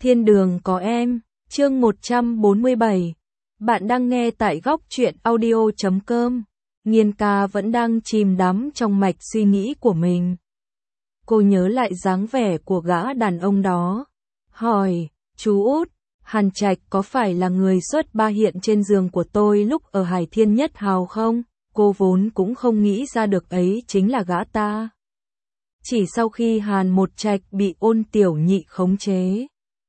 Thiên đường có em, chương 147. Bạn đang nghe tại góc truyện audio.com. Nghiên ca vẫn đang chìm đắm trong mạch suy nghĩ của mình. Cô nhớ lại dáng vẻ của gã đàn ông đó. Hỏi, chú út, Hàn Trạch có phải là người xuất ba hiện trên giường của tôi lúc ở Hải Thiên Nhất Hào không? Cô vốn cũng không nghĩ ra được ấy chính là gã ta. Chỉ sau khi Hàn Một Trạch bị Ôn Tiểu Nhị khống chế.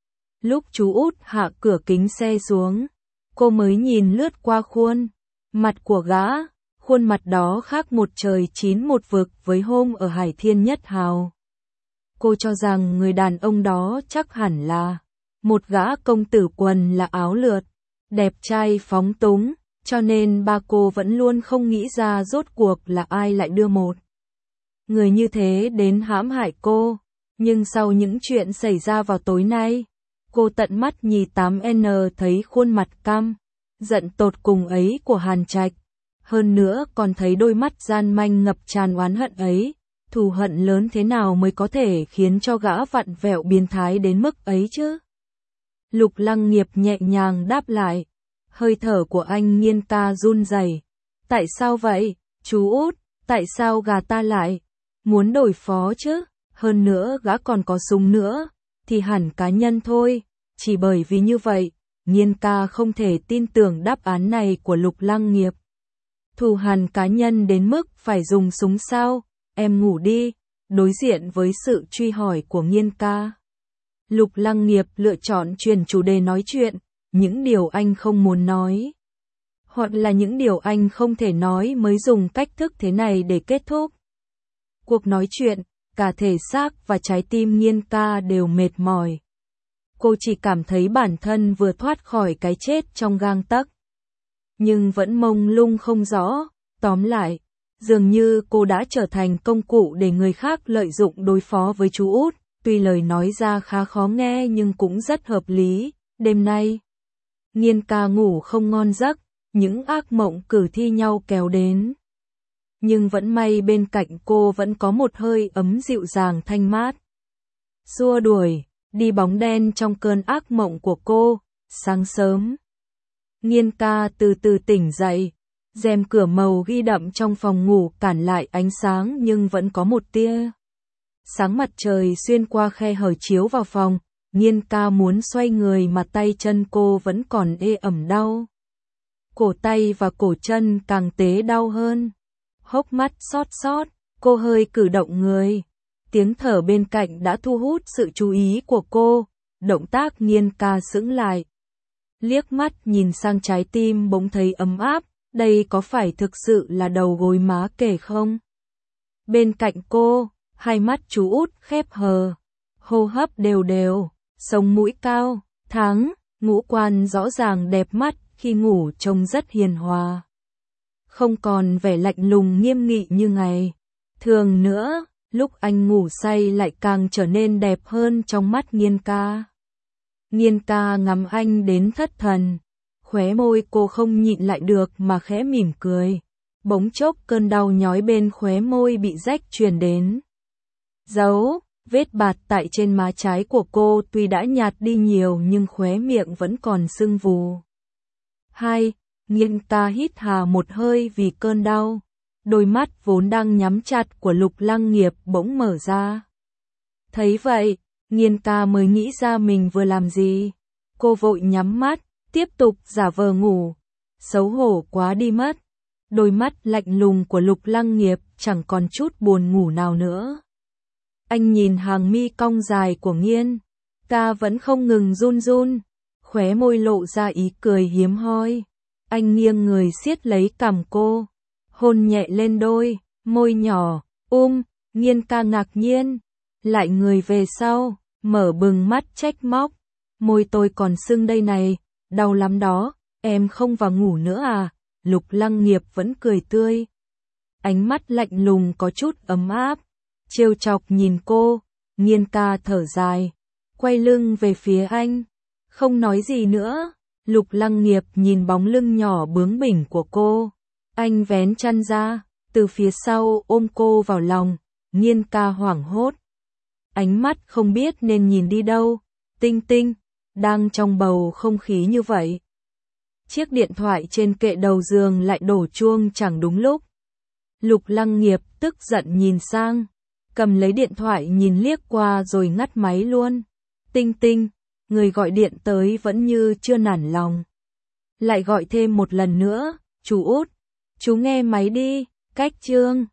Lúc chú út hạ cửa kính xe xuống, cô mới nhìn lướt qua khuôn mặt của gã, khuôn mặt đó khác một trời chín một vực với hôm ở Hải Thiên Nhất Hào. Cô cho rằng người đàn ông đó chắc hẳn là một gã công tử quần là áo lượt, đẹp trai phóng túng, cho nên ba cô vẫn luôn không nghĩ ra rốt cuộc là ai lại đưa một người như thế đến hãm hại cô. Nhưng sau những chuyện xảy ra vào tối nay, cô tận mắt nhìn 8N thấy khuôn mặt căm giận tột cùng ấy của Hàn Trạch, hơn nữa còn thấy đôi mắt gian manh ngập tràn oán hận ấy. Thù hận lớn thế nào mới có thể khiến cho gã vặn vẹo biến thái đến mức ấy chứ? Lục Lăng Nghiệp nhẹ nhàng đáp lại. Hơi thở của anh Nghiên ca run rẩy. Tại sao vậy, chú út, tại sao gà ta lại muốn đổi phó chứ? Hơn nữa gã còn có súng nữa, thì hẳn cá nhân thôi. Chỉ bởi vì như vậy, Nghiên ca không thể tin tưởng đáp án này của Lục Lăng Nghiệp. Thù hằn cá nhân đến mức phải dùng súng sao? Em ngủ đi. Đối diện với sự truy hỏi của Nghiên ca, Lục Lăng Nghiệp lựa chọn chuyển chủ đề nói chuyện, những điều anh không muốn nói, hoặc là những điều anh không thể nói mới dùng cách thức thế này để kết thúc cuộc nói chuyện. Cả thể xác và trái tim Nghiên ca đều mệt mỏi. Cô chỉ cảm thấy bản thân vừa thoát khỏi cái chết trong gang tấc, nhưng vẫn mông lung không rõ. Tóm lại, dường như cô đã trở thành công cụ để người khác lợi dụng đối phó với chú út. Tuy lời nói ra khá khó nghe nhưng cũng rất hợp lý. Đêm nay, Nghiên ca ngủ không ngon giấc, những ác mộng cử thi nhau kéo đến. Nhưng vẫn may bên cạnh cô vẫn có một hơi ấm dịu dàng thanh mát, xua đuổi đi bóng đen trong cơn ác mộng của cô. Sáng sớm, Nghiên ca từ từ tỉnh dậy. Rèm cửa màu ghi đậm trong phòng ngủ cản lại ánh sáng nhưng vẫn có một tia sáng mặt trời xuyên qua khe hở chiếu vào phòng. Nghiên ca muốn xoay người mà tay chân cô vẫn còn ê ẩm đau. Cổ tay và cổ chân càng tế đau hơn. Hốc mắt xót xót, cô hơi cử động người. Tiếng thở bên cạnh đã thu hút sự chú ý của cô. Động tác Nghiên ca sững lại. Liếc mắt nhìn sang trái tim bỗng thấy ấm áp. Đây có phải thực sự là đầu gối má kể không? Bên cạnh cô, hai mắt chú út khép hờ, hô hấp đều đều, sống mũi cao, thắng, ngũ quan rõ ràng đẹp mắt, khi ngủ trông rất hiền hòa. Không còn vẻ lạnh lùng nghiêm nghị như ngày thường nữa, lúc anh ngủ say lại càng trở nên đẹp hơn trong mắt Nghiên ca. Nghiên ca ngắm anh đến thất thần. Khóe môi cô không nhịn lại được mà khẽ mỉm cười. Bỗng chốc cơn đau nhói bên khóe môi bị rách truyền đến. Dấu vết bạt tại trên má trái của cô tuy đã nhạt đi nhiều nhưng khóe miệng vẫn còn sưng vù. Nghiên ca hít hà một hơi vì cơn đau. Đôi mắt vốn đang nhắm chặt của Lục Lăng Nghiệp bỗng mở ra. Thấy vậy, Nghiên ca mới nghĩ ra mình vừa làm gì. Cô vội nhắm mắt, tiếp tục giả vờ ngủ. Xấu hổ quá đi mất. Đôi mắt lạnh lùng của Lục Lăng Nghiệp chẳng còn chút buồn ngủ nào nữa. Anh nhìn hàng mi cong dài của Nghiên ca vẫn không ngừng run run, khóe môi lộ ra ý cười hiếm hoi. Anh nghiêng người siết lấy cằm cô, hôn nhẹ lên đôi môi nhỏ. Nghiên ca ngạc nhiên, lại người về sau, mở bừng mắt trách móc. Môi tôi còn sưng đây này, đau lắm đó, em không vào ngủ nữa à? Lục Lăng Nghiệp vẫn cười tươi. Ánh mắt lạnh lùng có chút ấm áp, trêu chọc nhìn cô. Nghiên ca thở dài, quay lưng về phía anh, không nói gì nữa. Lục Lăng Nghiệp nhìn bóng lưng nhỏ bướng bỉnh của cô. Anh vén chăn ra, từ phía sau ôm cô vào lòng. Nghiên ca hoảng hốt, ánh mắt không biết nên nhìn đi đâu. Tinh Tinh, đang trong bầu không khí như vậy. Chiếc điện thoại trên kệ đầu giường lại đổ chuông chẳng đúng lúc. Lục Lăng Nghiệp tức giận nhìn sang, cầm lấy điện thoại nhìn liếc qua rồi ngắt máy luôn. Tinh Tinh, người gọi điện tới vẫn như chưa nản lòng. Lại gọi thêm một lần nữa, chú út, chú nghe máy đi, cách Trương.